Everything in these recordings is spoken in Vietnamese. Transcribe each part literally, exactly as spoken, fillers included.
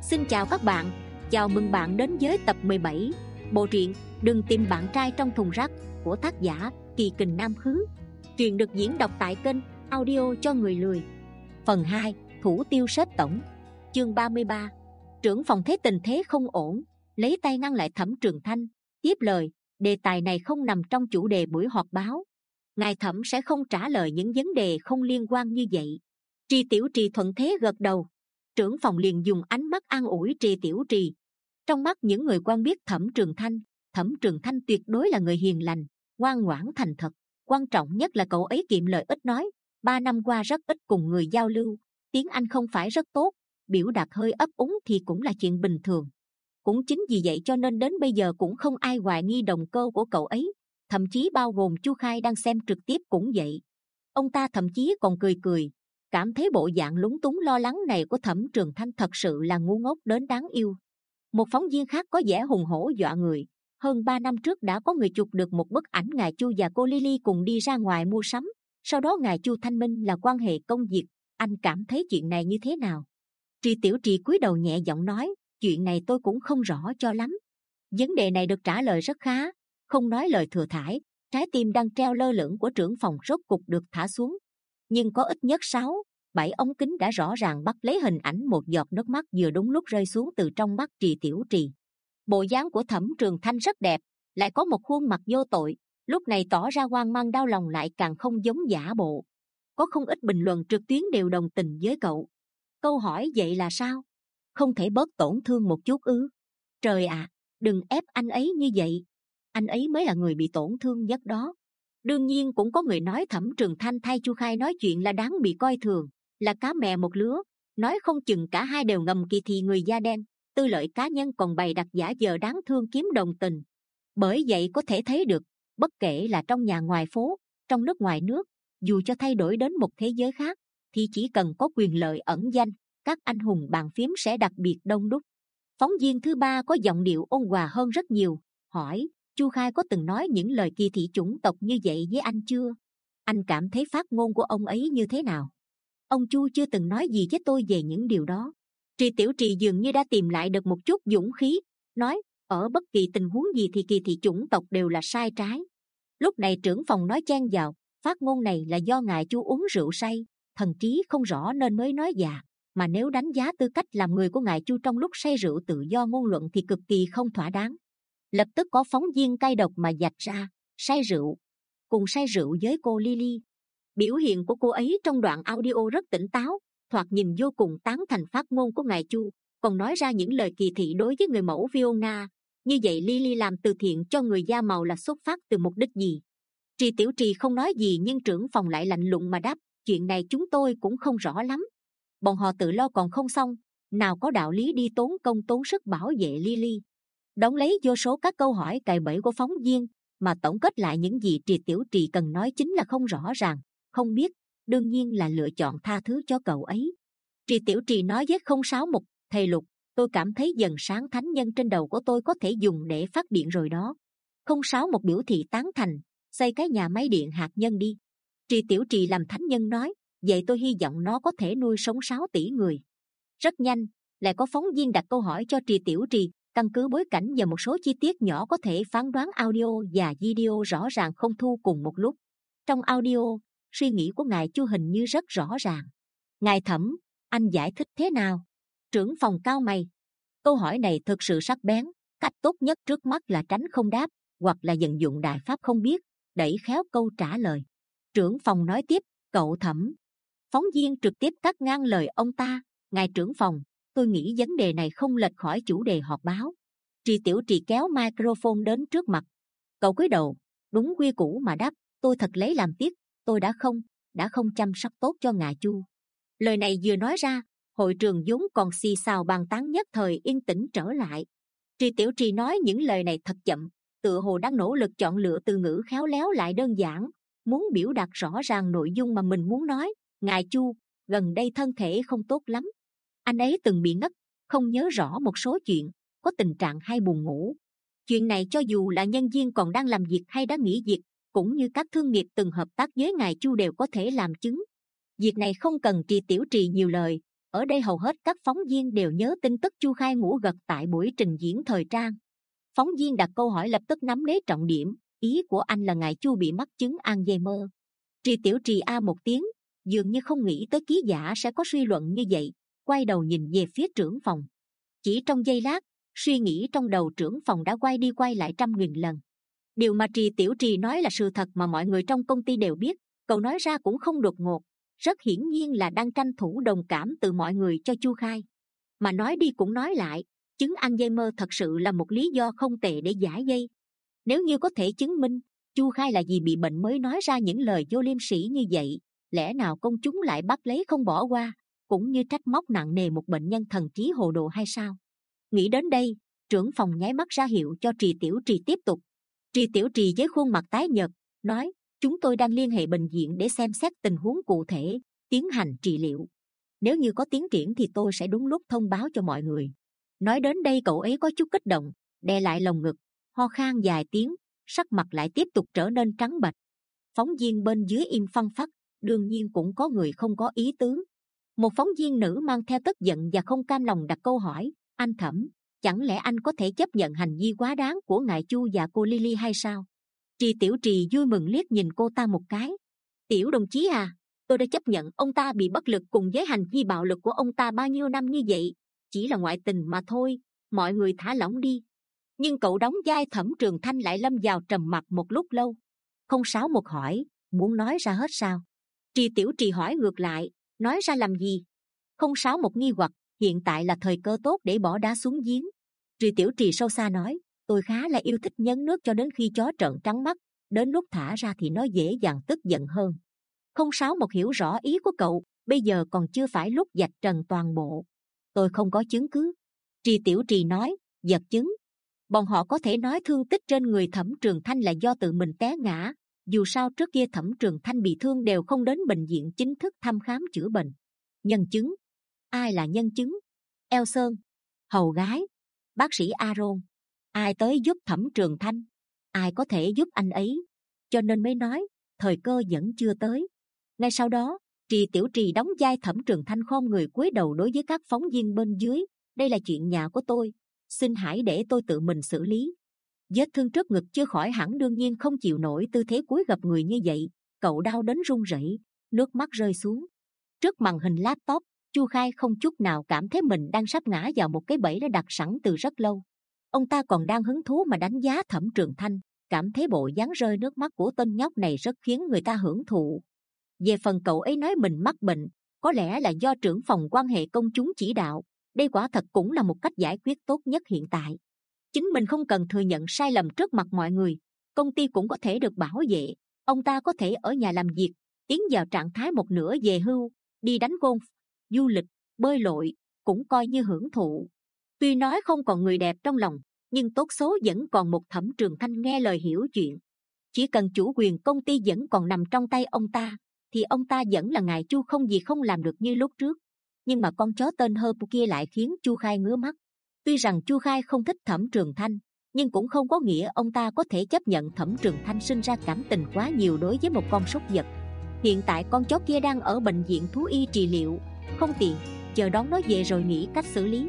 Xin chào các bạn, chào mừng bạn đến với tập mười bảy bộ truyện Đừng tìm bạn trai trong thùng rác của tác giả Kỳ Kình Nam Khứ. Truyện được diễn đọc tại kênh Audio cho người lười. Phần hai, Thủ tiêu sếp tổng. Chương ba mươi ba. Trưởng phòng thấy tình thế không ổn, lấy tay ngăn lại Thẩm Trường Thanh, tiếp lời, đề tài này không nằm trong chủ đề buổi họp báo. Ngài Thẩm sẽ không trả lời những vấn đề không liên quan như vậy. Tri Tiểu Trì thuận thế gật đầu. Trưởng phòng liền dùng ánh mắt an ủi Tri Tiểu Trì. Trong mắt những người quen biết Thẩm Trường Thanh, Thẩm Trường Thanh tuyệt đối là người hiền lành, ngoan ngoãn thành thật. Quan trọng nhất là cậu ấy kiệm lời ít nói. Ba năm qua rất ít cùng người giao lưu, tiếng Anh không phải rất tốt, biểu đạt hơi ấp úng thì cũng là chuyện bình thường. Cũng chính vì vậy cho nên đến bây giờ cũng không ai hoài nghi động cơ của cậu ấy, thậm chí bao gồm Chu Khai đang xem trực tiếp cũng vậy. Ông ta thậm chí còn cười cười, cảm thấy bộ dạng lúng túng lo lắng này của Thẩm Trường Thanh thật sự là ngu ngốc đến đáng yêu. Một phóng viên khác có vẻ hùng hổ dọa người. Hơn ba năm trước đã có người chụp được một bức ảnh ngài Chu và cô Lily cùng đi ra ngoài mua sắm. Sau đó ngài Chu thanh minh là quan hệ công việc. Anh cảm thấy chuyện này như thế nào? Tri Tiểu Trì cúi đầu nhẹ giọng nói, chuyện này tôi cũng không rõ cho lắm. Vấn đề này được trả lời rất khá, không nói lời thừa thãi. Trái tim đang treo lơ lửng của trưởng phòng rốt cục được thả xuống. Nhưng có ít nhất sáu, bảy ống kính đã rõ ràng bắt lấy hình ảnh một giọt nước mắt vừa đúng lúc rơi xuống từ trong mắt Tri Tiểu Trì. Bộ dáng của Thẩm Trường Thanh rất đẹp, lại có một khuôn mặt vô tội, lúc này tỏ ra hoang mang đau lòng lại càng không giống giả bộ. Có không ít bình luận trực tuyến đều đồng tình với cậu. Câu hỏi vậy là sao? Không thể bớt tổn thương một chút ư? Trời ạ, à, đừng ép anh ấy như vậy. Anh ấy mới là người bị tổn thương nhất đó. Đương nhiên cũng có người nói Thẩm Trường Thanh thay Chu Khai nói chuyện là đáng bị coi thường, là cá mè một lứa, nói không chừng cả hai đều ngầm kỳ thị người da đen, tư lợi cá nhân còn bày đặt giả vờ đáng thương kiếm đồng tình. Bởi vậy có thể thấy được, bất kể là trong nhà ngoài phố, trong nước ngoài nước, dù cho thay đổi đến một thế giới khác, thì chỉ cần có quyền lợi ẩn danh, các anh hùng bàn phím sẽ đặc biệt đông đúc. Phóng viên thứ ba có giọng điệu ôn hòa hơn rất nhiều, hỏi, Chu Khai có từng nói những lời kỳ thị chủng tộc như vậy với anh chưa? Anh cảm thấy phát ngôn của ông ấy như thế nào? Ông Chu chưa từng nói gì với tôi về những điều đó. Tri Tiểu Trì dường như đã tìm lại được một chút dũng khí, nói, ở bất kỳ tình huống gì thì kỳ thị chủng tộc đều là sai trái. Lúc này trưởng phòng nói chen vào, phát ngôn này là do ngài Chu uống rượu say, thần trí không rõ nên mới nói dạ, mà nếu đánh giá tư cách làm người của ngài Chu trong lúc say rượu tự do ngôn luận thì cực kỳ không thỏa đáng. Lập tức có phóng viên cay độc mà dạch ra, say rượu, cùng say rượu với cô Lily. Biểu hiện của cô ấy trong đoạn audio rất tỉnh táo, thoạt nhìn vô cùng tán thành phát ngôn của ngài Chu, còn nói ra những lời kỳ thị đối với người mẫu Fiona. Như vậy Lily làm từ thiện cho người da màu là xuất phát từ mục đích gì? Tri Tiểu Trì không nói gì nhưng trưởng phòng lại lạnh lùng mà đáp, chuyện này chúng tôi cũng không rõ lắm. Bọn họ tự lo còn không xong, nào có đạo lý đi tốn công tốn sức bảo vệ Lily. Đóng lấy vô số các câu hỏi cài bẫy của phóng viên, mà tổng kết lại những gì Tri Tiểu Trì cần nói chính là không rõ ràng, không biết, đương nhiên là lựa chọn tha thứ cho cậu ấy. Tri Tiểu Trì nói với không sáu một, thầy Lục, tôi cảm thấy dần sáng thánh nhân trên đầu của tôi có thể dùng để phát điện rồi đó. Không sáu một biểu thị tán thành, xây cái nhà máy điện hạt nhân đi. Tri Tiểu Trì làm thánh nhân nói, vậy tôi hy vọng nó có thể nuôi sống sáu tỷ người. Rất nhanh, lại có phóng viên đặt câu hỏi cho Tri Tiểu Trì, căn cứ bối cảnh và một số chi tiết nhỏ có thể phán đoán audio và video rõ ràng không thu cùng một lúc. Trong audio, suy nghĩ của ngài Chu hình như rất rõ ràng. Ngài Thẩm, anh giải thích thế nào? Trưởng phòng cau mày. Câu hỏi này thực sự sắc bén, cách tốt nhất trước mắt là tránh không đáp, hoặc là vận dụng đại pháp không biết, đẩy khéo câu trả lời. Trưởng phòng nói tiếp, cậu Thẩm. Phóng viên trực tiếp cắt ngang lời ông ta, ngài trưởng phòng, tôi nghĩ vấn đề này không lệch khỏi chủ đề họp báo. Tri Tiểu Trì kéo microphone đến trước mặt. Cậu cúi đầu, đúng quy củ mà đáp, tôi thật lấy làm tiếc, tôi đã không, đã không chăm sóc tốt cho ngài Chu. Lời này vừa nói ra, hội trường vốn còn xì xào bàn tán nhất thời yên tĩnh trở lại. Tri Tiểu Trì nói những lời này thật chậm, tựa hồ đang nỗ lực chọn lựa từ ngữ khéo léo lại đơn giản, muốn biểu đạt rõ ràng nội dung mà mình muốn nói. Ngài Chu, gần đây thân thể không tốt lắm. Anh ấy từng bị ngất, không nhớ rõ một số chuyện, có tình trạng hay buồn ngủ. Chuyện này cho dù là nhân viên còn đang làm việc hay đã nghỉ việc, cũng như các thương nghiệp từng hợp tác với ngài Chu đều có thể làm chứng. Việc này không cần Tri Tiểu Trì nhiều lời, Ở đây hầu hết các phóng viên đều nhớ tin tức Chu Khai ngủ gật tại buổi trình diễn thời trang. Phóng viên đặt câu hỏi lập tức nắm lấy trọng điểm. Ý của anh là ngài Chu bị mắc chứng Alzheimer. Trì Tiểu Trì a một tiếng, dường như không nghĩ tới ký giả sẽ có suy luận như vậy, quay đầu nhìn về phía trưởng phòng. Chỉ trong giây lát, suy nghĩ trong đầu trưởng phòng đã quay đi quay lại trăm nghìn lần. Điều mà Trì Tiểu Trì nói là sự thật mà mọi người trong công ty đều biết. Cậu nói ra cũng không đột ngột, rất hiển nhiên là đang tranh thủ đồng cảm từ mọi người cho Chu Khai. Mà nói đi cũng nói lại, chứng Alzheimer thật sự là một lý do không tệ để giải dây. Nếu như có thể chứng minh Chu Khai là vì bị bệnh mới nói ra những lời vô liêm sỉ như vậy, lẽ nào công chúng lại bắt lấy không bỏ qua, cũng như trách móc nặng nề một bệnh nhân thần trí hồ đồ hay sao? Nghĩ đến đây, trưởng phòng nháy mắt ra hiệu cho Trì Tiểu Trì tiếp tục. Trì Tiểu Trì với khuôn mặt tái nhợt nói: chúng tôi đang liên hệ bệnh viện để xem xét tình huống cụ thể, tiến hành trị liệu. Nếu như có tiến triển thì tôi sẽ đúng lúc thông báo cho mọi người. Nói đến đây cậu ấy có chút kích động, đè lại lồng ngực, ho khan vài tiếng, sắc mặt lại tiếp tục trở nên trắng bệch. Phóng viên bên dưới im phăng phắc, đương nhiên cũng có người không có ý tứ. Một phóng viên nữ mang theo tức giận và không cam lòng đặt câu hỏi: anh Thẩm, chẳng lẽ anh có thể chấp nhận hành vi quá đáng của ngài Chu và cô Lily hay sao? Trì Tiểu Trì vui mừng liếc nhìn cô ta một cái. Tiểu đồng chí à, tôi đã chấp nhận ông ta bị bất lực cùng với hành vi bạo lực của ông ta bao nhiêu năm như vậy, chỉ là ngoại tình mà thôi, mọi người thả lỏng đi. Nhưng cậu đóng vai Thẩm Trường Thanh lại lâm vào trầm mặc một lúc lâu. Không Sáu một hỏi: muốn nói ra hết sao? Trì Tiểu Trì hỏi ngược lại: nói ra làm gì? Không Sáu một nghi hoặc: hiện tại là thời cơ tốt để bỏ đá xuống giếng. Trì Tiểu Trì sâu xa nói: tôi khá là yêu thích nhấn nước cho đến khi chó trợn trắng mắt, đến lúc thả ra thì nó dễ dàng tức giận hơn. Không Sáu một hiểu rõ ý của cậu, bây giờ còn chưa phải lúc vạch trần toàn bộ. Tôi không có chứng cứ. Trì Tiểu Trì nói: vật chứng? Bọn họ có thể nói thương tích trên người Thẩm Trường Thanh là do tự mình té ngã. Dù sao trước kia Thẩm Trường Thanh bị thương đều không đến bệnh viện chính thức thăm khám chữa bệnh. Nhân chứng? Ai là nhân chứng? Eo Sơn, hầu gái, bác sĩ Aaron. Ai tới giúp Thẩm Trường Thanh? Ai có thể giúp anh ấy? Cho nên mới nói thời cơ vẫn chưa tới. Ngay sau đó, Trì Tiểu Trì đóng vai Thẩm Trường Thanh khom người cúi đầu đối với các phóng viên bên dưới: đây là chuyện nhà của tôi, xin hãy để tôi tự mình xử lý. Vết thương trước ngực chưa khỏi hẳn đương nhiên không chịu nổi tư thế cúi gập người như vậy, cậu đau đến run rẩy, nước mắt rơi xuống. Trước màn hình laptop, Chu Khai không chút nào cảm thấy mình đang sắp ngã vào một cái bẫy đã đặt sẵn từ rất lâu. Ông ta còn đang hứng thú mà đánh giá Thẩm Trường Thanh, cảm thấy bộ dáng rơi nước mắt của tên nhóc này rất khiến người ta hưởng thụ. Về phần cậu ấy nói mình mắc bệnh, có lẽ là do trưởng phòng quan hệ công chúng chỉ đạo. Đây quả thật cũng là một cách giải quyết tốt nhất hiện tại. Chính mình không cần thừa nhận sai lầm trước mặt mọi người, công ty cũng có thể được bảo vệ. Ông ta có thể ở nhà làm việc, tiến vào trạng thái một nửa về hưu, đi đánh golf, du lịch, bơi lội, cũng coi như hưởng thụ. Tuy nói không còn người đẹp trong lòng, nhưng tốt số vẫn còn một Thẩm Trường Thanh nghe lời hiểu chuyện. Chỉ cần chủ quyền công ty vẫn còn nằm trong tay ông ta, thì ông ta vẫn là ngài Chu không gì không làm được như lúc trước. Nhưng mà con chó tên Hơ kia lại khiến Chu Khai ngứa mắt. Tuy rằng Chu Khai không thích Thẩm Trường Thanh, nhưng cũng không có nghĩa ông ta có thể chấp nhận Thẩm Trường Thanh sinh ra cảm tình quá nhiều đối với một con súc vật. Hiện tại con chó kia đang ở bệnh viện thú y trị liệu, không tiện, chờ đón nó về rồi nghĩ cách xử lý.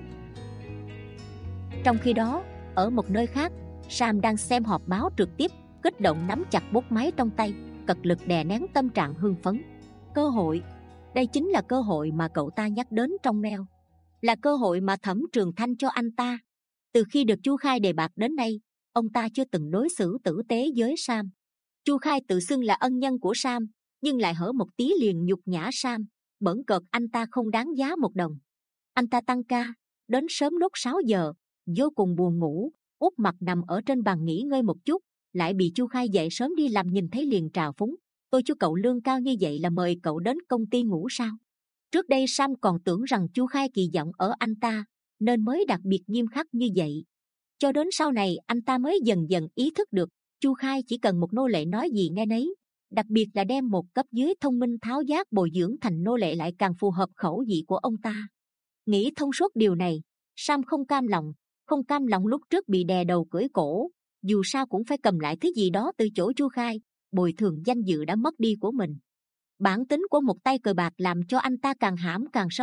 Trong khi đó, ở một nơi khác, Sam đang xem họp báo trực tiếp, kích động nắm chặt bút máy trong tay, cật lực đè nén tâm trạng hưng phấn. Cơ hội, đây chính là cơ hội mà cậu ta nhắc đến trong mail, là cơ hội mà Thẩm Trường Thanh cho anh ta. Từ khi được Chu Khai đề bạt đến nay, ông ta chưa từng đối xử tử tế với Sam. Chu Khai tự xưng là ân nhân của Sam, nhưng lại hở một tí liền nhục nhã Sam, bỡn cợt anh ta không đáng giá một đồng. Anh ta tăng ca đến sớm lúc sáu giờ, vô cùng buồn ngủ, úp mặt nằm ở trên bàn nghỉ ngơi một chút, lại bị Chu Khai dậy sớm đi làm nhìn thấy liền trào phúng: tôi cho cậu lương cao như vậy là mời cậu đến công ty ngủ sao? Trước đây Sam còn tưởng rằng Chu Khai kỳ vọng ở anh ta, nên mới đặc biệt nghiêm khắc như vậy. Cho đến sau này anh ta mới dần dần ý thức được, Chu Khai chỉ cần một nô lệ nói gì nghe nấy, đặc biệt là đem một cấp dưới thông minh tháo giác bồi dưỡng thành nô lệ lại càng phù hợp khẩu vị của ông ta. Nghĩ thông suốt điều này, Sam không cam lòng, không cam lòng lúc trước bị đè đầu cưỡi cổ, dù sao cũng phải cầm lại thứ gì đó từ chỗ Chu Khai, bồi thường danh dự đã mất đi của mình. Bản tính của một tay cờ bạc làm cho anh ta càng hãm càng sâu,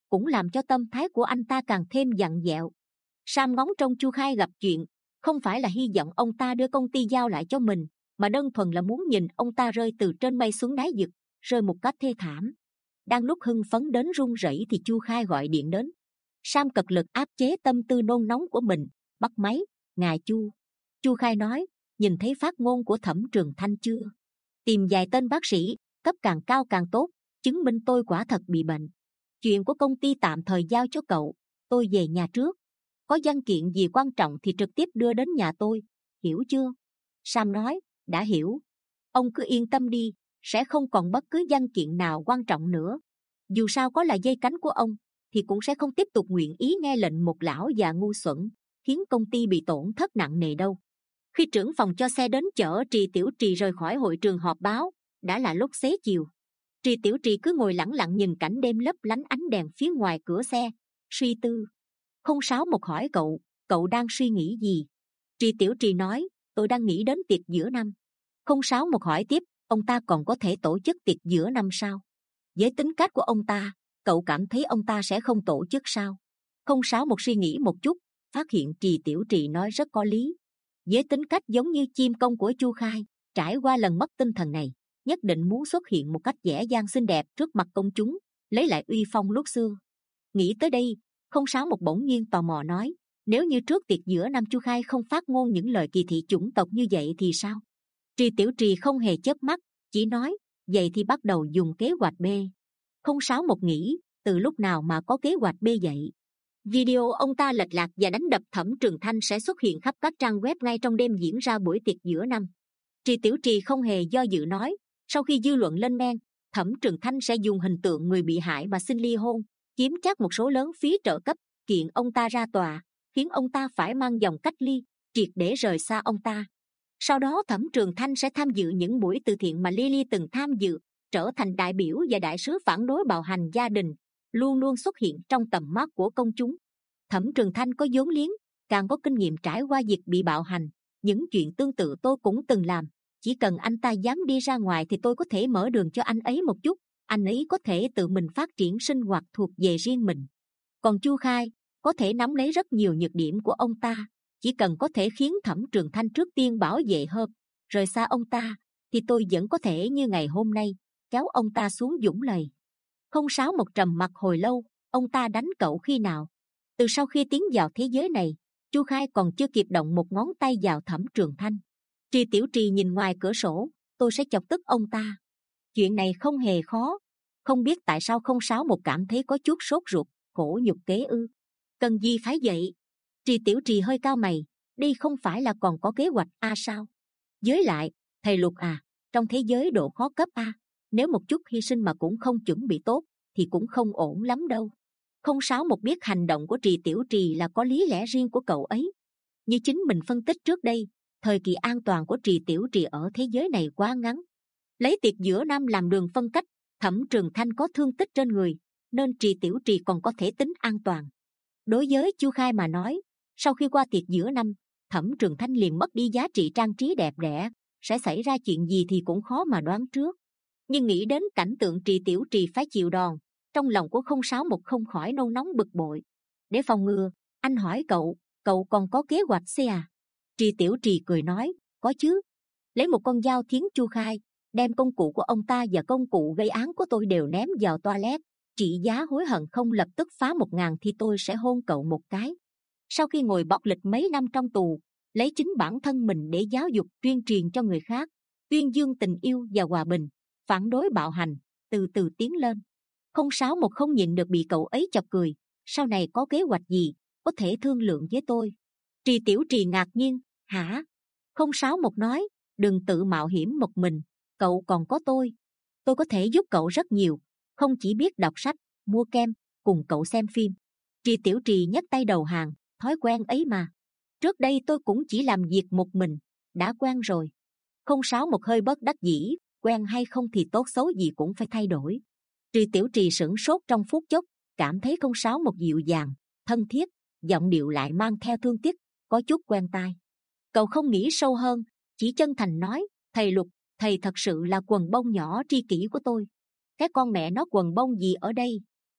cũng làm cho tâm thái của anh ta càng thêm dặn dẹo. Sam ngóng trông Chu Khai gặp chuyện, không phải là hy vọng ông ta đưa công ty giao lại cho mình, mà đơn thuần là muốn nhìn ông ta rơi từ trên mây xuống đáy vực, rơi một cách thê thảm. Đang lúc hưng phấn đến run rẩy thì Chu Khai gọi điện đến. Sam cật lực áp chế tâm tư nôn nóng của mình, bắt máy. Ngài Chu. Chu Khai nói, nhìn thấy phát ngôn của Thẩm Trường Thanh chưa? Tìm vài tên bác sĩ, cấp càng cao càng tốt, chứng minh tôi quả thật bị bệnh. Chuyện của công ty tạm thời giao cho cậu, tôi về nhà trước. Có văn kiện gì quan trọng thì trực tiếp đưa đến nhà tôi, hiểu chưa? Sam nói, đã hiểu. Ông cứ yên tâm đi, sẽ không còn bất cứ văn kiện nào quan trọng nữa. Dù sao có là dây cánh của ông, thì cũng sẽ không tiếp tục nguyện ý nghe lệnh một lão già ngu xuẩn, khiến công ty bị tổn thất nặng nề đâu. Khi trưởng phòng cho xe đến chở Trì Tiểu Trì rời khỏi hội trường họp báo, đã là lúc xế chiều. Trì Tiểu Trì cứ ngồi lẳng lặng nhìn cảnh đêm lấp lánh ánh đèn phía ngoài cửa xe, suy tư. Không Sáu một hỏi cậu, cậu đang suy nghĩ gì? Trì Tiểu Trì nói, tôi đang nghĩ đến tiệc giữa năm. Không Sáu một hỏi tiếp, ông ta còn có thể tổ chức tiệc giữa năm sao? Với tính cách của ông ta, cậu cảm thấy ông ta sẽ không tổ chức sao? Không Sáu một suy nghĩ một chút, phát hiện Trì Tiểu Trì nói rất có lý. Với tính cách giống như chim công của Chu Khai, trải qua lần mất tinh thần này, nhất định muốn xuất hiện một cách dễ dàng xinh đẹp trước mặt công chúng, lấy lại uy phong lúc xưa. Nghĩ tới đây, Không Sáu một bỗng nhiên tò mò nói, nếu như trước tiệc giữa năm Chu Khai không phát ngôn những lời kỳ thị chủng tộc như vậy thì sao? Trì Tiểu Trì không hề chớp mắt, chỉ nói, vậy thì bắt đầu dùng kế hoạch B. Không Sáu một nghĩ, từ lúc nào mà có kế hoạch B vậy? Video ông ta lệch lạc và đánh đập Thẩm Trường Thanh sẽ xuất hiện khắp các trang web ngay trong đêm diễn ra buổi tiệc giữa năm. Trì Tiểu Trì không hề do dự nói, sau khi dư luận lên men, Thẩm Trường Thanh sẽ dùng hình tượng người bị hại mà xin ly hôn, kiếm chắc một số lớn phí trợ cấp, kiện ông ta ra tòa, khiến ông ta phải mang dòng cách ly, triệt để rời xa ông ta. Sau đó Thẩm Trường Thanh sẽ tham dự những buổi từ thiện mà Lily từng tham dự, trở thành đại biểu và đại sứ phản đối bạo hành gia đình, luôn luôn xuất hiện trong tầm mắt của công chúng. Thẩm Trường Thanh có vốn liếng, càng có kinh nghiệm trải qua việc bị bạo hành. Những chuyện tương tự tôi cũng từng làm. Chỉ cần anh ta dám đi ra ngoài thì tôi có thể mở đường cho anh ấy một chút. Anh ấy có thể tự mình phát triển sinh hoạt thuộc về riêng mình. Còn Chu Khai có thể nắm lấy rất nhiều nhược điểm của ông ta. Chỉ cần có thể khiến Thẩm Trường Thanh trước tiên bảo vệ hơn, rời xa ông ta, thì tôi vẫn có thể như ngày hôm nay kéo ông ta xuống vũng lầy. Không Sáu một trầm mặc hồi lâu. Ông ta đánh cậu khi nào? Từ sau khi tiến vào thế giới này, Chu Khai còn chưa kịp động một ngón tay vào Thẩm Trường Thanh. Trì Tiểu Trì nhìn ngoài cửa sổ, tôi sẽ chọc tức ông ta. Chuyện này không hề khó. Không biết tại sao Không Sáu một cảm thấy có chút sốt ruột, khổ nhục kế ư? Cần gì phải vậy? Trì Tiểu Trì hơi cao mày, đây không phải là còn có kế hoạch A sao? Với lại, thầy Lục à, trong thế giới độ khó cấp A, nếu một chút hy sinh mà cũng không chuẩn bị tốt, thì cũng không ổn lắm đâu. Không Sáu một biết hành động của Trì Tiểu Trì là có lý lẽ riêng của cậu ấy. Như chính mình phân tích trước đây, thời kỳ an toàn của Trì Tiểu Trì ở thế giới này quá ngắn. Lấy tiệc giữa năm làm đường phân cách, Thẩm Trường Thanh có thương tích trên người, nên Trì Tiểu Trì còn có thể tính an toàn. Đối với Chu Khai mà nói, sau khi qua tiệc giữa năm, Thẩm Trường Thanh liền mất đi giá trị trang trí đẹp đẽ, sẽ xảy ra chuyện gì thì cũng khó mà đoán trước. Nhưng nghĩ đến cảnh tượng Trì Tiểu Trì phải chịu đòn, trong lòng của Không Sáu một không khỏi nôn nóng bực bội. Để phòng ngừa, anh hỏi cậu, cậu còn có kế hoạch C à? Trì Tiểu Trì cười nói, có chứ. Lấy một con dao thiến Chu Khai, đem công cụ của ông ta và công cụ gây án của tôi đều ném vào toilet. Trị giá hối hận không lập tức phá một ngàn thì tôi sẽ hôn cậu một cái. Sau khi ngồi bọc lịch mấy năm trong tù, lấy chính bản thân mình để giáo dục tuyên truyền cho người khác, tuyên dương tình yêu và hòa bình, phản đối bạo hành, từ từ tiến lên. Không Sáu một không nhịn được bị cậu ấy chọc cười. Sau này có kế hoạch gì, có thể thương lượng với tôi? Trì Tiểu Trì ngạc nhiên, hả? Không Sáu một nói, đừng tự mạo hiểm một mình, cậu còn có tôi. Tôi có thể giúp cậu rất nhiều, không chỉ biết đọc sách, mua kem, cùng cậu xem phim. Trì Tiểu Trì nhấc tay đầu hàng, thói quen ấy mà. Trước đây tôi cũng chỉ làm việc một mình, đã quen rồi. Không Sáu một hơi bất đắc dĩ, quen hay không thì tốt xấu gì cũng phải thay đổi. Trì Tiểu Trì sửng sốt trong phút chốc, cảm thấy Không Sáu một dịu dàng, thân thiết, giọng điệu lại mang theo thương tiếc, có chút quen tai. Cậu không nghĩ sâu hơn, chỉ chân thành nói, thầy Lục, thầy thật sự là quần bông nhỏ tri kỷ của tôi. Cái con mẹ nó quần bông gì ở đây?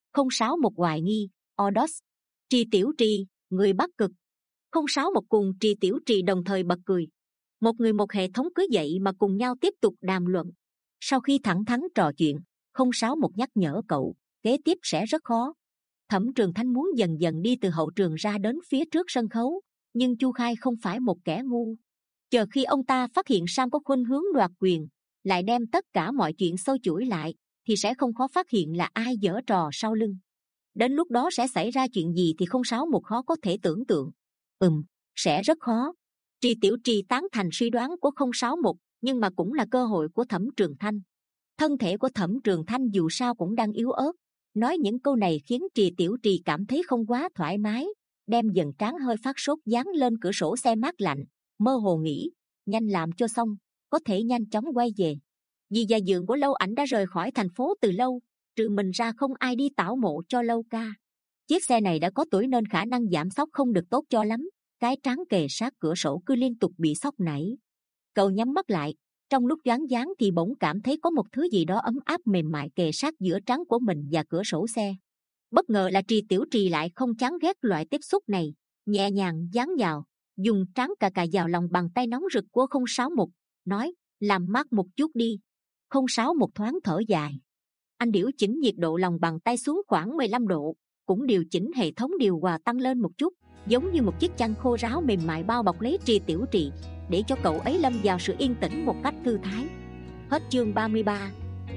Không sáu một hoài nghi, Odos. Trì Tiểu Trì, người Bắc Cực. Không sáu một cùng Trì Tiểu Trì đồng thời bật cười. Một người một hệ thống cứ dậy mà cùng nhau tiếp tục đàm luận. Sau khi thẳng thắn trò chuyện, không sáu một nhắc nhở cậu, kế tiếp sẽ rất khó. Thẩm Trường Thanh muốn dần dần đi từ hậu trường ra đến phía trước sân khấu, nhưng Chu Khai không phải một kẻ ngu. Chờ khi ông ta phát hiện Sam có khuynh hướng đoạt quyền, lại đem tất cả mọi chuyện sâu chuỗi lại, thì sẽ không khó phát hiện là ai giở trò sau lưng. Đến lúc đó sẽ xảy ra chuyện gì thì không sáu một khó có thể tưởng tượng. Ừm, sẽ rất khó. Trì Tiểu Trì tán thành suy đoán của không sáu một, nhưng mà cũng là cơ hội của Thẩm Trường Thanh. Thân thể của Thẩm Trường Thanh dù sao cũng đang yếu ớt, nói những câu này khiến Trì Tiểu Trì cảm thấy không quá thoải mái, đem dần trán hơi phát sốt dán lên cửa sổ xe mát lạnh, mơ hồ nghĩ, nhanh làm cho xong, có thể nhanh chóng quay về. Vì gia dưỡng của Lâu Ảnh đã rời khỏi thành phố từ lâu, trừ mình ra không ai đi tảo mộ cho Lâu ca. Chiếc xe này đã có tuổi nên khả năng giảm sóc không được tốt cho lắm, cái trán kề sát cửa sổ cứ liên tục bị sóc nảy. Cậu nhắm mắt lại, trong lúc choáng váng thì bỗng cảm thấy có một thứ gì đó ấm áp mềm mại kề sát giữa trán của mình và cửa sổ xe. Bất ngờ là Trì Tiểu Trì lại không chán ghét loại tiếp xúc này, nhẹ nhàng dán vào, dùng trán cà cà vào lòng bàn tay nóng rực của không sáu một, nói, làm mát một chút đi. Không sáu một thoáng thở dài. Anh điều chỉnh nhiệt độ lòng bàn tay xuống khoảng mười lăm độ, cũng điều chỉnh hệ thống điều hòa tăng lên một chút, giống như một chiếc chăn khô ráo mềm mại bao bọc lấy Trì Tiểu Trì, để cho cậu ấy lâm vào sự yên tĩnh một cách thư thái. Hết chương ba mươi ba.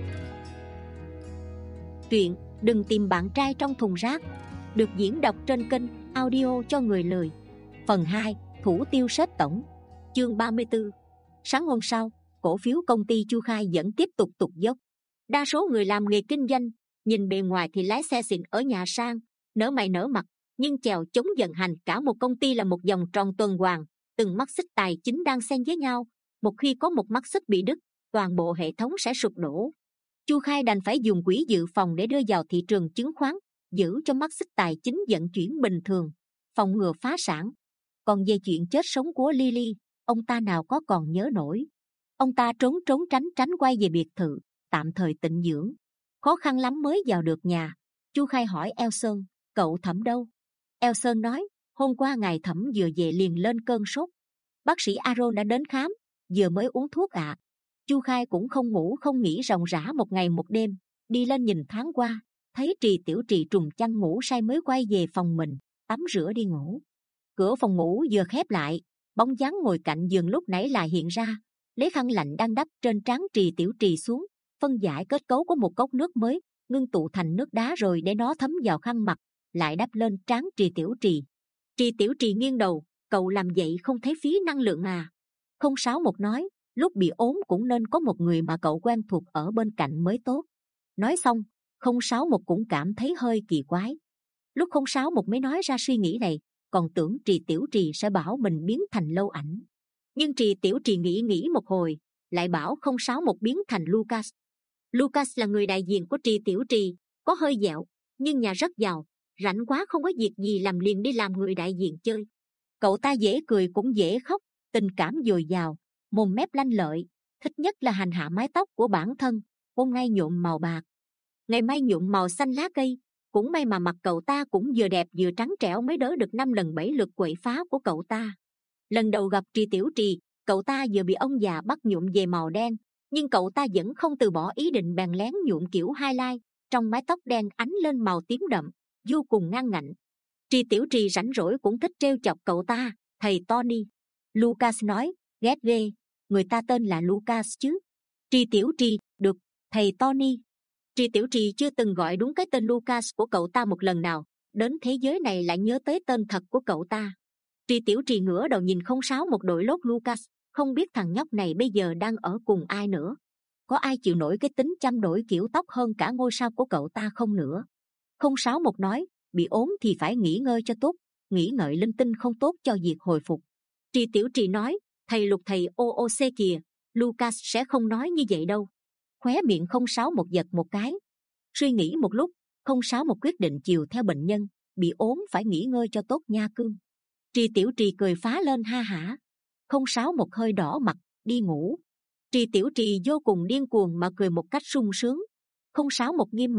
Truyện Đừng Tìm Bạn Trai Trong Thùng Rác được diễn đọc trên kênh Audio Cho Người Lười. Phần hai, Thủ Tiêu Sếp Tổng. Chương ba mươi tư. Sáng hôm sau, cổ phiếu công ty Chu Khai vẫn tiếp tục tụt dốc. Đa số người làm nghề kinh doanh, nhìn bề ngoài thì lái xe xịn ở nhà sang, nở mày nở mặt, nhưng chèo chống vận hành cả một công ty là một vòng tròn tuần hoàn, từng mắt xích tài chính đang xen với nhau. Một khi có một mắt xích bị đứt, toàn bộ hệ thống sẽ sụp đổ. Chu Khai đành phải dùng quỹ dự phòng để đưa vào thị trường chứng khoán, giữ cho mắt xích tài chính vận chuyển bình thường, phòng ngừa phá sản. Còn về chuyện chết sống của Lily, ông ta nào có còn nhớ nổi. Ông ta trốn trốn tránh tránh quay về biệt thự, tạm thời tịnh dưỡng. Khó khăn lắm mới vào được nhà. Chu Khai hỏi Elson, cậu Thẩm đâu? Elson nói, hôm qua ngài Thẩm vừa về liền lên cơn sốt. Bác sĩ Aaron đã đến khám, vừa mới uống thuốc ạ. À. Chu Khai cũng không ngủ không nghỉ ròng rã một ngày một đêm, đi lên nhìn thoáng qua, thấy Trì Tiểu Trì trùng chăn ngủ say mới quay về phòng mình, tắm rửa đi ngủ. Cửa phòng ngủ vừa khép lại, bóng dáng ngồi cạnh giường lúc nãy lại hiện ra, lấy khăn lạnh đang đắp trên trán Trì Tiểu Trì xuống, phân giải kết cấu của một cốc nước mới, ngưng tụ thành nước đá rồi để nó thấm vào khăn mặt, lại đắp lên trán Trì Tiểu Trì. Trì Tiểu Trì nghiêng đầu, cậu làm vậy không thấy phí năng lượng à? Không sáu một nói, lúc bị ốm cũng nên có một người mà cậu quen thuộc ở bên cạnh mới tốt. Nói xong, không sáu một cũng cảm thấy hơi kỳ quái. Lúc không sáu một mới nói ra suy nghĩ này, còn tưởng Trì Tiểu Trì sẽ bảo mình biến thành Lâu Ảnh. Nhưng Trì Tiểu Trì nghĩ nghĩ một hồi, lại bảo không sáu một biến thành Lucas. Lucas là người đại diện của Trì Tiểu Trì, có hơi dẻo, nhưng nhà rất giàu, rảnh quá không có việc gì làm liền đi làm người đại diện chơi. Cậu ta dễ cười cũng dễ khóc, tình cảm dồi dào, mồm mép lanh lợi, thích nhất là hành hạ mái tóc của bản thân, hôm nay nhuộm màu bạc, ngày mai nhuộm màu xanh lá cây. Cũng may mà mặt cậu ta cũng vừa đẹp vừa trắng trẻo mới đỡ được năm lần bảy lượt quậy phá của cậu ta. Lần đầu gặp Trì Tiểu Trì, cậu ta vừa bị ông già bắt nhuộm về màu đen, nhưng cậu ta vẫn không từ bỏ ý định, bèn lén nhuộm kiểu highlight, trong mái tóc đen ánh lên màu tím đậm, vô cùng ngang ngạnh. Trì Tiểu Trì rảnh rỗi cũng thích trêu chọc cậu ta, thầy Tony. Lucas nói, ghét ghê, người ta tên là Lucas chứ. Trì Tiểu Trì, được, thầy Tony. Trì Tiểu Trì chưa từng gọi đúng cái tên Lucas của cậu ta một lần nào, đến thế giới này lại nhớ tới tên thật của cậu ta. Trì Tiểu Trì ngửa đầu nhìn không sáu một đội lốt Lucas, không biết thằng nhóc này bây giờ đang ở cùng ai nữa. Có ai chịu nổi cái tính chăm đổi kiểu tóc hơn cả ngôi sao của cậu ta không nữa? Không sáu một nói, bị ốm thì phải nghỉ ngơi cho tốt, nghỉ ngợi linh tinh không tốt cho việc hồi phục. Trì Tiểu Trì nói, thầy Lục thầy ô ô xê kìa, Lucas sẽ không nói như vậy đâu. Khóe miệng không sáu một giật một cái. Suy nghĩ một lúc, không sáu một quyết định chiều theo bệnh nhân, bị ốm phải nghỉ ngơi cho tốt nha cưng. Trì Tiểu Trì cười phá lên ha hả. Không sáu một hơi đỏ mặt, đi ngủ. Trì Tiểu Trì vô cùng điên cuồng mà cười một cách sung sướng. Không sáu một nghiêm mặt,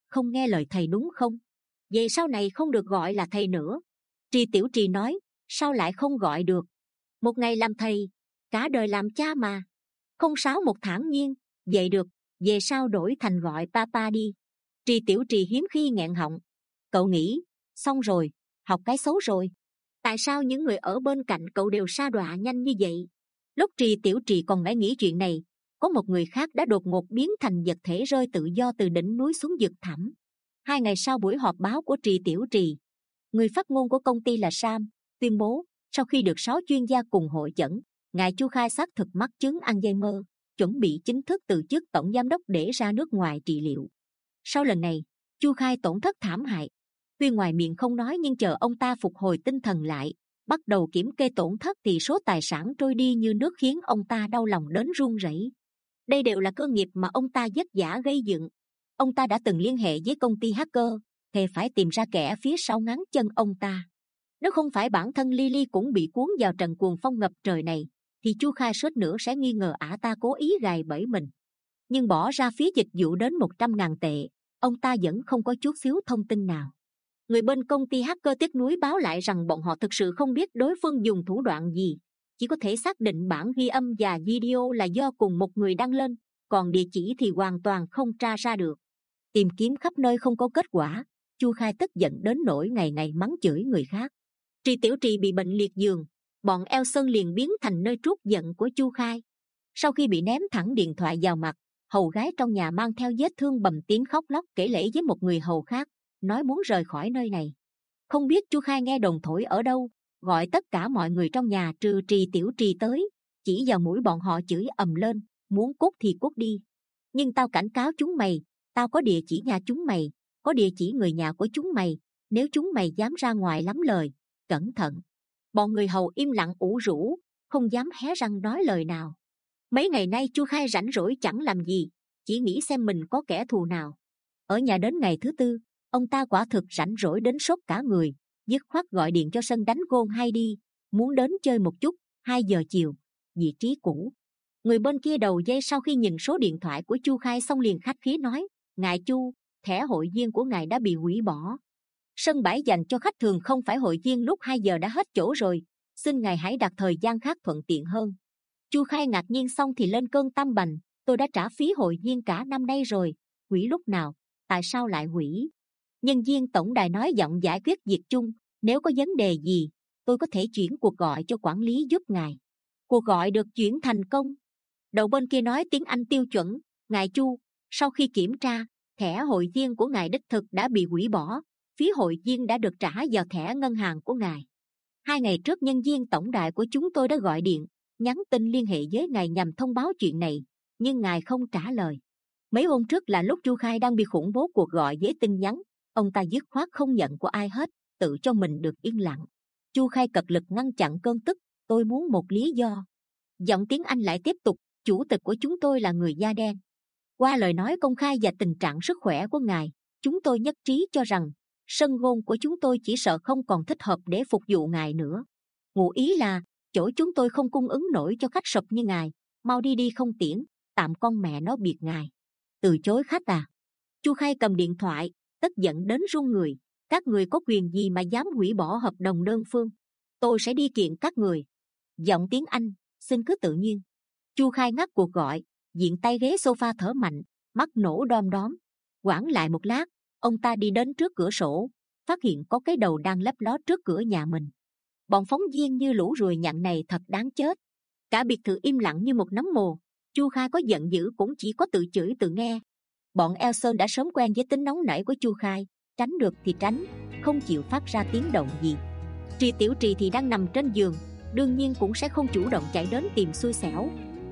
không nghe lời thầy đúng không? Về sau này không được gọi là thầy nữa. Tri Tiểu Trì nói, sao lại không gọi được? Một ngày làm thầy, cả đời làm cha mà. Không sáo một thản nhiên, vậy được, về sau đổi thành gọi papa đi. Tri Tiểu Trì hiếm khi nghẹn họng. Cậu nghĩ, xong rồi, học cái xấu rồi. Tại sao những người ở bên cạnh cậu đều sa đọa nhanh như vậy? Lúc Tri Tiểu Trì còn ngẫm nghĩ chuyện này, có một người khác đã đột ngột biến thành vật thể rơi tự do từ đỉnh núi xuống vực thẳm. Hai ngày sau buổi họp báo của Tri Tiểu Trì, người phát ngôn của công ty là Sam tuyên bố, sau khi được sáu chuyên gia cùng hội chẩn, ngài Chu Khai xác thực mắc chứng Alzheimer, chuẩn bị chính thức từ chức tổng giám đốc để ra nước ngoài trị liệu. Sau lần này, Chu Khai tổn thất thảm hại. Tuy ngoài miệng không nói nhưng chờ ông ta phục hồi tinh thần lại, bắt đầu kiểm kê tổn thất thì số tài sản trôi đi như nước khiến ông ta đau lòng đến run rẩy. Đây đều là cơ nghiệp mà ông ta vất vả gây dựng. Ông ta đã từng liên hệ với công ty hacker, thề phải tìm ra kẻ phía sau ngáng chân ông ta. Nếu không phải bản thân Lily cũng bị cuốn vào trận cuồng phong ngập trời này, thì Chu Khai suýt nữa sẽ nghi ngờ ả ta cố ý gài bẫy mình. Nhưng bỏ ra phí dịch vụ đến một trăm ngàn tệ, ông ta vẫn không có chút xíu thông tin nào. Người bên công ty hacker tiếc nuối báo lại rằng bọn họ thực sự không biết đối phương dùng thủ đoạn gì, chỉ có thể xác định bản ghi âm và video là do cùng một người đăng lên, còn địa chỉ thì hoàn toàn không tra ra được. Tìm kiếm khắp nơi không có kết quả, Chu Khai tức giận đến nỗi ngày ngày mắng chửi người khác. Tri Tiểu Trì bị bệnh liệt giường, bọn eo sơn liền biến thành nơi trút giận của Chu Khai. Sau khi bị ném thẳng điện thoại vào mặt, hầu gái trong nhà mang theo vết thương bầm tím khóc lóc kể lể với một người hầu khác, nói muốn rời khỏi nơi này. Không biết Chu Khai nghe đồn thổi ở đâu, gọi tất cả mọi người trong nhà trừ Tri Tiểu Trì tới, chỉ vào mũi bọn họ chửi ầm lên, muốn cút thì cút đi. Nhưng tao cảnh cáo chúng mày, tao có địa chỉ nhà chúng mày, có địa chỉ người nhà của chúng mày, nếu chúng mày dám ra ngoài lắm lời, cẩn thận. Bọn người hầu im lặng ủ rũ, không dám hé răng nói lời nào. Mấy ngày nay Chu Khai rảnh rỗi chẳng làm gì, chỉ nghĩ xem mình có kẻ thù nào. Ở nhà đến ngày thứ tư, ông ta quả thực rảnh rỗi đến sốt cả người, dứt khoát gọi điện cho sân đánh gôn hay đi, muốn đến chơi một chút. Hai giờ chiều, vị trí cũ. Người bên kia đầu dây sau khi nhìn số điện thoại của Chu Khai xong liền khách khí nói, ngài Chu, thẻ hội viên của ngài đã bị hủy bỏ. Sân bãi dành cho khách thường không phải hội viên lúc hai giờ đã hết chỗ rồi, xin ngài hãy đặt thời gian khác thuận tiện hơn. Chu Khai ngạc nhiên xong thì lên cơn tam bành, tôi đã trả phí hội viên cả năm nay rồi, hủy lúc nào, tại sao lại hủy? Nhân viên tổng đài nói giọng giải quyết việc chung, nếu có vấn đề gì, tôi có thể chuyển cuộc gọi cho quản lý giúp ngài. Cuộc gọi được chuyển thành công. Đầu bên kia nói tiếng Anh tiêu chuẩn, ngài Chu, sau khi kiểm tra, thẻ hội viên của ngài đích thực đã bị hủy bỏ, phí hội viên đã được trả vào thẻ ngân hàng của ngài. Hai ngày trước nhân viên tổng đài của chúng tôi đã gọi điện, nhắn tin liên hệ với ngài nhằm thông báo chuyện này, nhưng ngài không trả lời. Mấy hôm trước là lúc Chu Khai đang bị khủng bố cuộc gọi với tin nhắn, ông ta dứt khoát không nhận của ai hết, tự cho mình được yên lặng. Chu Khai cật lực ngăn chặn cơn tức, tôi muốn một lý do. Giọng tiếng Anh lại tiếp tục, chủ tịch của chúng tôi là người da đen. Qua lời nói công khai và tình trạng sức khỏe của ngài, chúng tôi nhất trí cho rằng sân gôn của chúng tôi chỉ sợ không còn thích hợp để phục vụ ngài nữa. Ngụ ý là chỗ chúng tôi không cung ứng nổi cho khách sập như ngài, mau đi đi không tiễn, tạm con mẹ nó biệt ngài. Từ chối khách à? Chu Khai cầm điện thoại, tức giận đến run người. Các người có quyền gì mà dám hủy bỏ hợp đồng đơn phương? Tôi sẽ đi kiện các người. Giọng tiếng Anh, xin cứ tự nhiên. Chu Khai ngắt cuộc gọi, diện tay ghế sofa thở mạnh, mắt nổ đom đóm. Quảng lại một lát, ông ta đi đến trước cửa sổ, phát hiện có cái đầu đang lấp ló trước cửa nhà mình. Bọn phóng viên như lũ ruồi nhặn này thật đáng chết. Cả biệt thự im lặng như một nấm mồ. Chu Khai có giận dữ cũng chỉ có tự chửi tự nghe. Bọn Elson đã sớm quen với tính nóng nảy của Chu Khai, tránh được thì tránh, không chịu phát ra tiếng động gì. Tri Tiểu Trì thì đang nằm trên giường, đương nhiên cũng sẽ không chủ động chạy đến tìm xui xẻo.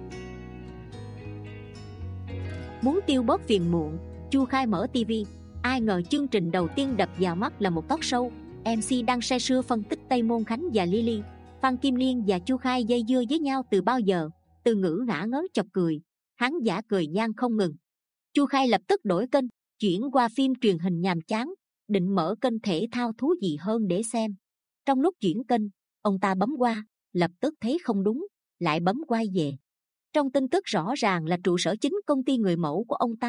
Muốn tiêu bớt phiền muộn, Chu Khai mở tivi. Ai ngờ chương trình đầu tiên đập vào mắt là một talk show. em xê đang say sưa phân tích Tây Môn Khánh và Lily. Phan Kim Liên và Chu Khai dây dưa với nhau từ bao giờ, từ ngữ ngả ngớn chọc cười, khán giả cười gian không ngừng. Chu Khai lập tức đổi kênh, chuyển qua phim truyền hình nhàm chán, định mở kênh thể thao thú vị hơn để xem. Trong lúc chuyển kênh, ông ta bấm qua, lập tức thấy không đúng, lại bấm quay về. Trong tin tức rõ ràng là trụ sở chính công ty người mẫu của ông ta,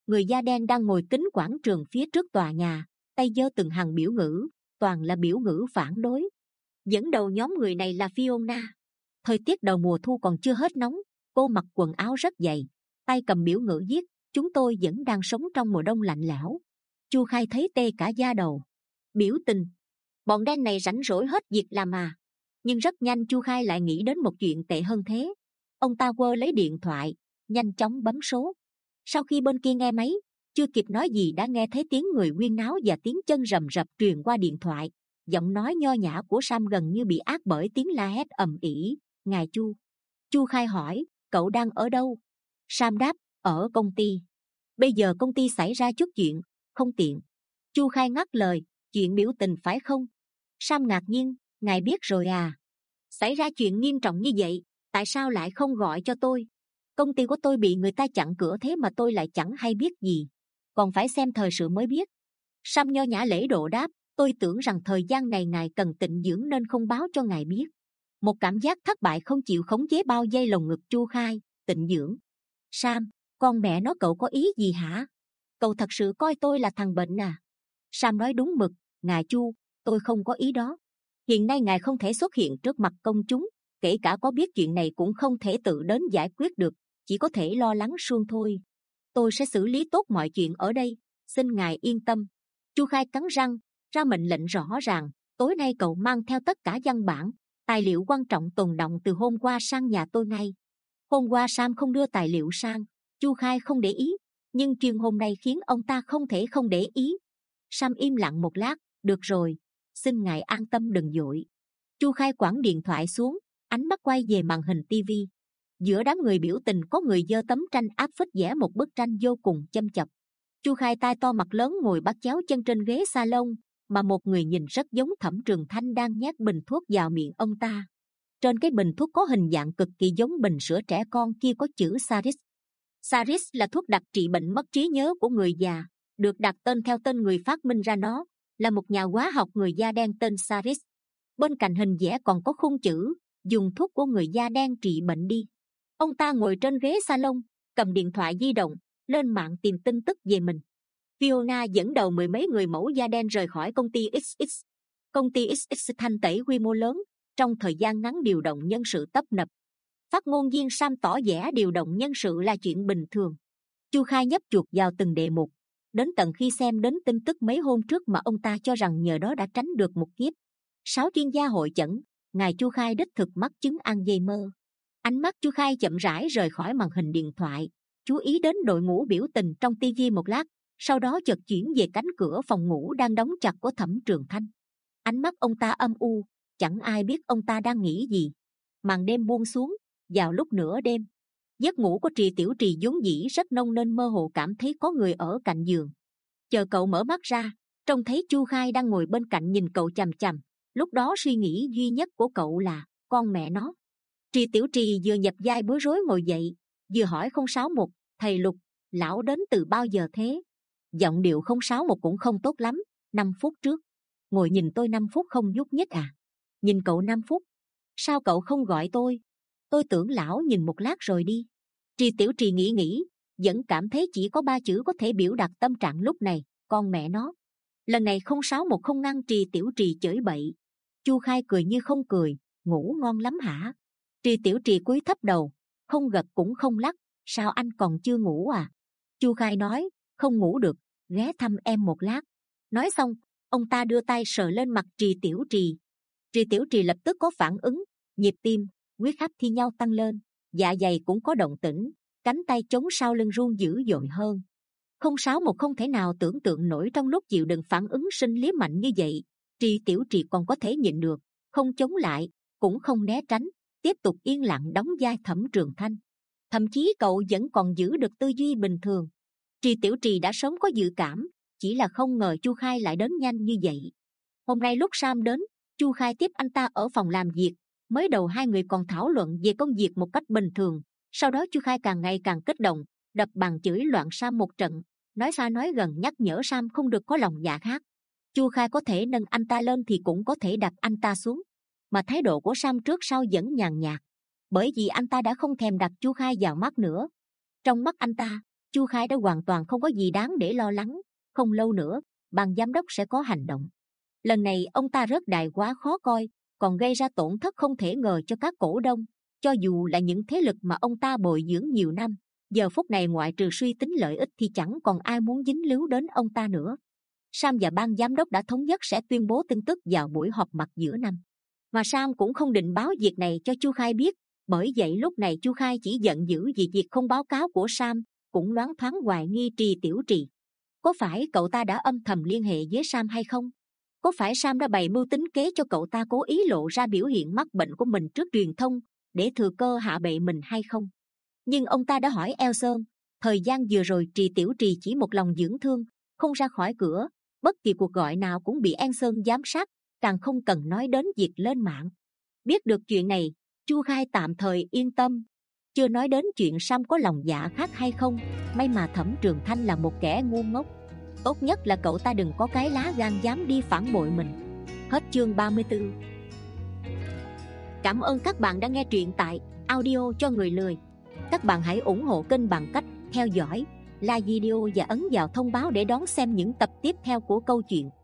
người da đen đang ngồi kính quảng trường phía trước tòa nhà, tay giơ từng hàng biểu ngữ, toàn là biểu ngữ phản đối. Dẫn đầu nhóm người này là Fiona. Thời tiết đầu mùa thu còn chưa hết nóng, cô mặc quần áo rất dày, tay cầm biểu ngữ viết: chúng tôi vẫn đang sống trong mùa đông lạnh lẽo. Chu Khai thấy tê cả da đầu. Biểu tình, bọn đen này rảnh rỗi hết việc làm à? Nhưng rất nhanh Chu Khai lại nghĩ đến một chuyện tệ hơn thế. Ông ta quơ lấy điện thoại, nhanh chóng bấm số. Sau khi bên kia nghe máy, chưa kịp nói gì đã nghe thấy tiếng người huyên náo và tiếng chân rầm rập truyền qua điện thoại. Giọng nói nho nhã của Sam gần như bị át bởi tiếng la hét ầm ĩ. Ngài Chu. Chu Khai hỏi, cậu đang ở đâu? Sam đáp, ở công ty. Bây giờ công ty xảy ra chút chuyện, không tiện. Chu Khai ngắt lời, chuyện biểu tình phải không? Sam ngạc nhiên, ngài biết rồi à? Xảy ra chuyện nghiêm trọng như vậy, tại sao lại không gọi cho tôi? Công ty của tôi bị người ta chặn cửa thế mà tôi lại chẳng hay biết gì, còn phải xem thời sự mới biết. Sam nho nhã lễ độ đáp, tôi tưởng rằng thời gian này ngài cần tịnh dưỡng nên không báo cho ngài biết. Một cảm giác thất bại không chịu khống chế bao vây lồng ngực Chu Khai. Tịnh dưỡng? Sam, con mẹ nó, cậu có ý gì hả? Cậu thật sự coi tôi là thằng bệnh à? Sam nói đúng mực, ngài Chu, tôi không có ý đó. Hiện nay ngài không thể xuất hiện trước mặt công chúng, kể cả có biết chuyện này cũng không thể tự đến giải quyết được, chỉ có thể lo lắng suông thôi. Tôi sẽ xử lý tốt mọi chuyện ở đây, xin ngài yên tâm. Chu Khai cắn răng, ra mệnh lệnh rõ ràng, tối nay cậu mang theo tất cả văn bản, tài liệu quan trọng tồn đọng từ hôm qua sang nhà tôi ngay. Hôm qua Sam không đưa tài liệu sang, Chu Khai không để ý, nhưng chuyện hôm nay khiến ông ta không thể không để ý. Sam im lặng một lát, được rồi, xin ngài an tâm đừng vội. Chu Khai quẳng điện thoại xuống, ánh mắt quay về màn hình tivi. Giữa đám người biểu tình có người giơ tấm tranh áp phích vẽ một bức tranh vô cùng châm chọc. Chu Khai tai to mặt lớn ngồi bắt chéo chân trên ghế salon, mà một người nhìn rất giống Thẩm Trường Thanh đang nhét bình thuốc vào miệng ông ta. Trên cái bình thuốc có hình dạng cực kỳ giống bình sữa trẻ con kia có chữ Saris. Saris là thuốc đặc trị bệnh mất trí nhớ của người già, được đặt tên theo tên người phát minh ra nó, là một nhà hóa học người da đen tên Saris. Bên cạnh hình vẽ còn có khung chữ, dùng thuốc của người da đen trị bệnh đi. Ông ta ngồi trên ghế salon, cầm điện thoại di động, lên mạng tìm tin tức về mình. Fiona dẫn đầu mười mấy người mẫu da đen rời khỏi công ty ích ích. Công ty ích ích thanh tẩy quy mô lớn, trong thời gian ngắn điều động nhân sự tấp nập. Phát ngôn viên Sam tỏ vẻ điều động nhân sự là chuyện bình thường. Chu Khai nhấp chuột vào từng đề mục, đến tận khi xem đến tin tức mấy hôm trước mà ông ta cho rằng nhờ đó đã tránh được một kiếp. Sáu chuyên gia hội chẩn, ngài Chu Khai đích thực mắc chứng Alzheimer. Ánh mắt Chu Khai chậm rãi rời khỏi màn hình điện thoại, chú ý đến đội ngũ biểu tình trong tivi một lát, sau đó chợt chuyển về cánh cửa phòng ngủ đang đóng chặt của Thẩm Trường Thanh. Ánh mắt ông ta âm u, chẳng ai biết ông ta đang nghĩ gì. Màn đêm buông xuống, vào lúc nửa đêm, giấc ngủ của Trì Tiểu Trì vốn dĩ rất nông nên mơ hồ cảm thấy có người ở cạnh giường. Chờ cậu mở mắt ra, trông thấy Chu Khai đang ngồi bên cạnh nhìn cậu chằm chằm. Lúc đó suy nghĩ duy nhất của cậu là con mẹ nó. Trì Tiểu Trì vừa nhập vai bối rối ngồi dậy, vừa hỏi không sáu một, thầy Lục, lão đến từ bao giờ thế? Giọng điệu không sáu một cũng không tốt lắm. Năm phút trước. Ngồi nhìn tôi năm phút không nhúc nhích à? Nhìn cậu năm phút. Sao cậu không gọi tôi? Tôi tưởng lão nhìn một lát rồi đi. Trì Tiểu Trì nghĩ nghĩ, vẫn cảm thấy chỉ có ba chữ có thể biểu đạt tâm trạng lúc này, con mẹ nó. Lần này không sáu một không ngăn Trì Tiểu Trì chửi bậy. Chu Khai cười như không cười, ngủ ngon lắm hả? Trì Tiểu Trì cúi thấp đầu, không gật cũng không lắc. Sao anh còn chưa ngủ à? Chu Khai nói, không ngủ được, ghé thăm em một lát. Nói xong, ông ta đưa tay sờ lên mặt Trì Tiểu Trì. Trì Tiểu Trì lập tức có phản ứng, nhịp tim, huyết áp thi nhau tăng lên, dạ dày cũng có động tĩnh, cánh tay chống sau lưng run dữ dội hơn. Không sáu một không thể nào tưởng tượng nổi trong lúc chịu đựng phản ứng sinh lý mạnh như vậy, Trì Tiểu Trì còn có thể nhịn được, không chống lại, cũng không né tránh, tiếp tục yên lặng đóng vai Thẩm Trường Thanh. Thậm chí cậu vẫn còn giữ được tư duy bình thường. Trì Tiểu Trì đã sớm có dự cảm, chỉ là không ngờ Chu Khai lại đến nhanh như vậy. Hôm nay lúc Sam đến, Chu Khai tiếp anh ta ở phòng làm việc. Mới đầu hai người còn thảo luận về công việc một cách bình thường, sau đó Chu Khai càng ngày càng kích động, đập bàn chửi loạn Sam một trận, nói xa nói gần nhắc nhở Sam không được có lòng dạ khác. Chu Khai có thể nâng anh ta lên thì cũng có thể đạp anh ta xuống, mà thái độ của Sam trước sau vẫn nhàn nhạt, bởi vì anh ta đã không thèm đặt Chu Khai vào mắt nữa. Trong mắt anh ta, Chu Khai đã hoàn toàn không có gì đáng để lo lắng. Không lâu nữa, ban giám đốc sẽ có hành động. Lần này ông ta rớt đài quá khó coi, còn gây ra tổn thất không thể ngờ cho các cổ đông, cho dù là những thế lực mà ông ta bồi dưỡng nhiều năm. Giờ phút này ngoại trừ suy tính lợi ích thì chẳng còn ai muốn dính líu đến ông ta nữa. Sam và ban giám đốc đã thống nhất sẽ tuyên bố tin tức vào buổi họp mặt giữa năm. Mà Sam cũng không định báo việc này cho Chu Khai biết, bởi vậy lúc này Chu Khai chỉ giận dữ vì việc không báo cáo của Sam, cũng loáng thoáng hoài nghi Trì Tiểu Trì. Có phải cậu ta đã âm thầm liên hệ với Sam hay không? Có phải Sam đã bày mưu tính kế cho cậu ta cố ý lộ ra biểu hiện mắc bệnh của mình trước truyền thông để thừa cơ hạ bệ mình hay không? Nhưng ông ta đã hỏi Eo Sơn, thời gian vừa rồi Trì Tiểu Trì chỉ một lòng dưỡng thương, không ra khỏi cửa, bất kỳ cuộc gọi nào cũng bị An Sơn giám sát, càng không cần nói đến việc lên mạng. Biết được chuyện này, Chu Khai tạm thời yên tâm. Chưa nói đến chuyện Sam có lòng dạ khác hay không, may mà Thẩm Trường Thanh là một kẻ ngu ngốc. Tốt nhất là cậu ta đừng có cái lá gan dám đi phản bội mình. Hết chương ba mươi tư. Cảm ơn các bạn đã nghe truyện tại Audio cho người lười. Các bạn hãy ủng hộ kênh bằng cách theo dõi, like video và ấn vào thông báo để đón xem những tập tiếp theo của câu chuyện.